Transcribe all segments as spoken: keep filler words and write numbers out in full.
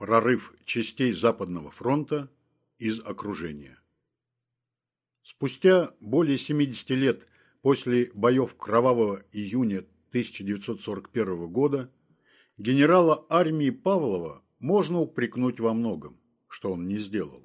Прорыв частей Западного фронта из окружения. Спустя более семидесяти лет после боев кровавого июня тысяча девятьсот сорок первого года генерала армии Павлова можно упрекнуть во многом, что он не сделал.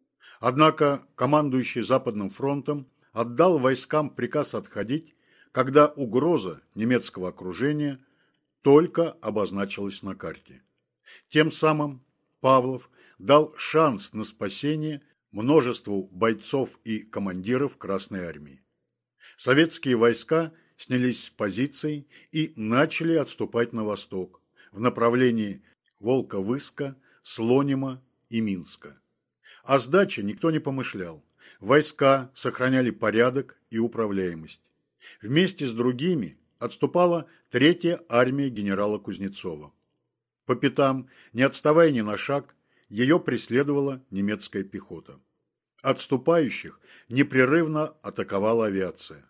Однако командующий Западным фронтом отдал войскам приказ отходить, когда угроза немецкого окружения только обозначилась на карте. Тем самым Павлов дал шанс на спасение множеству бойцов и командиров Красной армии. Советские войска снялись с позиций и начали отступать на восток в направлении Волковыска, Слонима и Минска. О сдаче никто не помышлял. Войска сохраняли порядок и управляемость. Вместе с другими отступала третья армия генерала Кузнецова. По пятам, не отставая ни на шаг, ее преследовала немецкая пехота. Отступающих непрерывно атаковала авиация.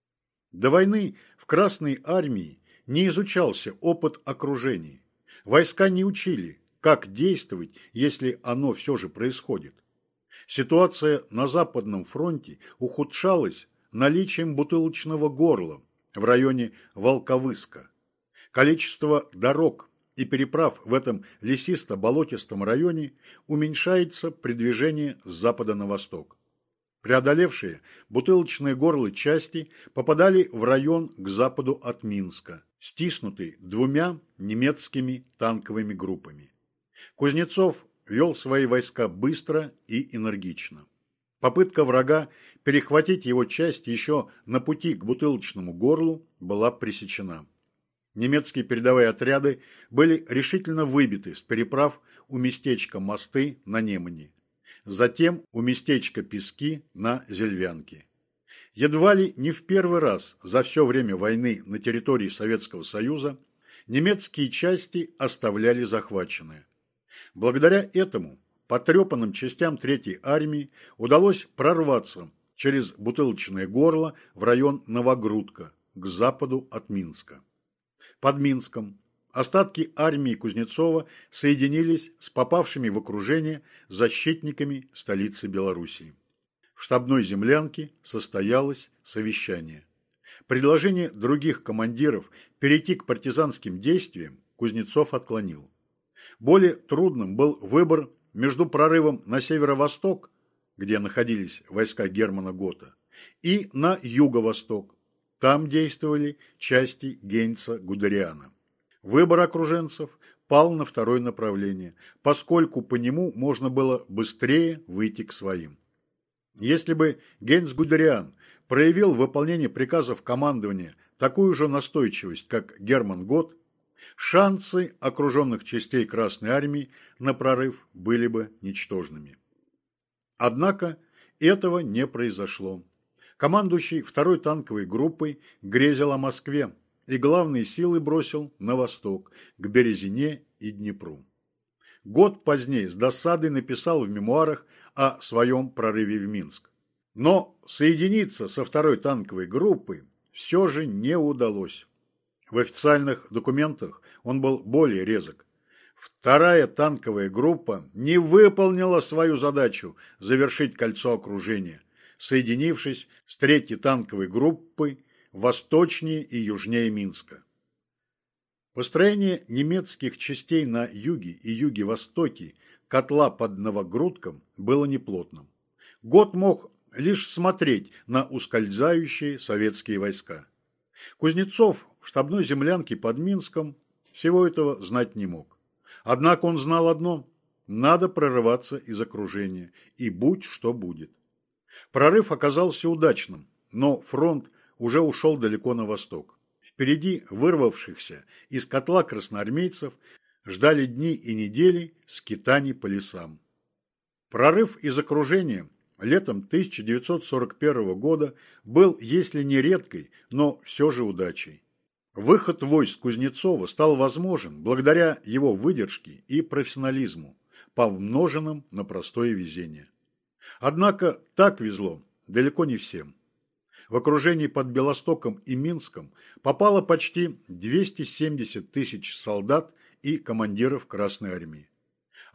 До войны в Красной армии не изучался опыт окружений. Войска не учили, как действовать, если оно все же происходит. Ситуация на Западном фронте ухудшалась наличием бутылочного горла в районе Волковыска. Количество дорог и переправ в этом лесисто-болотистом районе уменьшается при движении с запада на восток. Преодолевшие бутылочное горло части попадали в район к западу от Минска, стиснутый двумя немецкими танковыми группами. Кузнецов вел свои войска быстро и энергично. Попытка врага перехватить его часть еще на пути к бутылочному горлу была пресечена. Немецкие передовые отряды были решительно выбиты с переправ у местечка Мосты на Немане, затем у местечка Пески на Зельвянке. Едва ли не в первый раз за все время войны на территории Советского Союза немецкие части оставляли захваченное. Благодаря этому потрепанным частям третьей армии удалось прорваться через бутылочное горло в район Новогрудка, к западу от Минска. Под Минском остатки армии Кузнецова соединились с попавшими в окружение защитниками столицы Белоруссии. В штабной землянке состоялось совещание. Предложение других командиров перейти к партизанским действиям Кузнецов отклонил. Более трудным был выбор между прорывом на северо-восток, где находились войска Германа Гота, и на юго-восток. Там действовали части Гейнца-Гудериана. Выбор окруженцев пал на второе направление, поскольку по нему можно было быстрее выйти к своим. Если бы Гейнц-Гудериан проявил в выполнении приказов командования такую же настойчивость, как Герман Гот, шансы окруженных частей Красной армии на прорыв были бы ничтожными. Однако этого не произошло. Командующий второй танковой группой грезил о Москве и главные силы бросил на восток, к Березине и Днепру. Год позднее с досадой написал в мемуарах о своем прорыве в Минск. Но соединиться со второй танковой группой все же не удалось. В официальных документах он был более резок. Вторая танковая группа не выполнила свою задачу завершить кольцо окружения, соединившись с третьей танковой группой восточнее и южнее Минска. Построение немецких частей на юге и юге-востоке котла под Новогрудком было неплотным. Гот мог лишь смотреть на ускользающие советские войска. Кузнецов в штабной землянке под Минском всего этого знать не мог. Однако он знал одно – надо прорываться из окружения, и будь что будет. Прорыв оказался удачным, но фронт уже ушел далеко на восток. Впереди вырвавшихся из котла красноармейцев ждали дни и недели скитаний по лесам. Прорыв из окружения летом тысяча девятьсот сорок первого года был, если не редкой, но все же удачей. Выход войск Кузнецова стал возможен благодаря его выдержке и профессионализму, помноженным на простое везение. Однако так везло далеко не всем. В окружении под Белостоком и Минском попало почти двести семьдесят тысяч солдат и командиров Красной армии.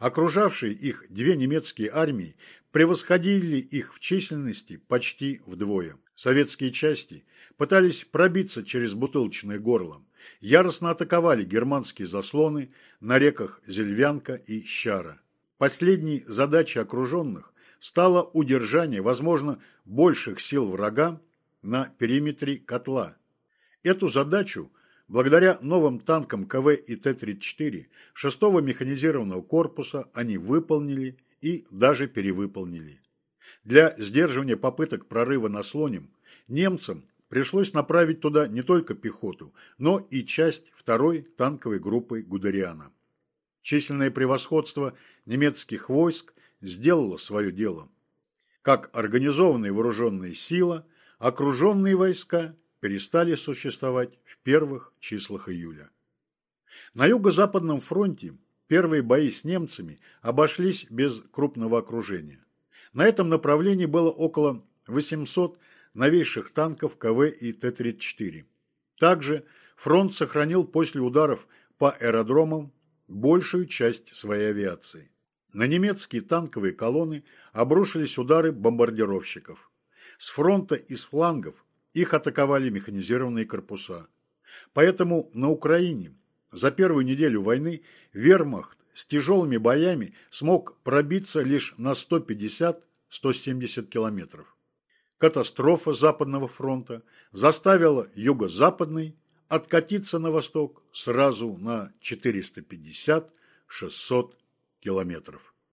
Окружавшие их две немецкие армии превосходили их в численности почти вдвое. Советские части пытались пробиться через бутылочное горло, яростно атаковали германские заслоны на реках Зельвянка и Щара. Последней задачей окруженных стало удержание, возможно, больших сил врага на периметре котла. Эту задачу, благодаря новым танкам ка вэ и тэ тридцать четыре шестого механизированного корпуса, они выполнили и даже перевыполнили. Для сдерживания попыток прорыва на Слоним немцам пришлось направить туда не только пехоту, но и часть второй танковой группы Гудериана. Численное превосходство немецких войск сделало свое дело. Как организованная вооруженная сила, окруженные войска перестали существовать в первых числах июля. На юго-западном фронте первые бои с немцами обошлись без крупного окружения. На этом направлении было около восьмисот новейших танков ка вэ и тэ тридцать четыре. Также фронт сохранил после ударов по аэродромам большую часть своей авиации. На немецкие танковые колонны обрушились удары бомбардировщиков. С фронта и с флангов их атаковали механизированные корпуса. Поэтому на Украине за первую неделю войны вермахт с тяжелыми боями смог пробиться лишь на сто пятьдесят — сто семьдесят километров. Катастрофа Западного фронта заставила Юго-Западный откатиться на восток сразу на четыреста пятьдесят — шестьсот километров.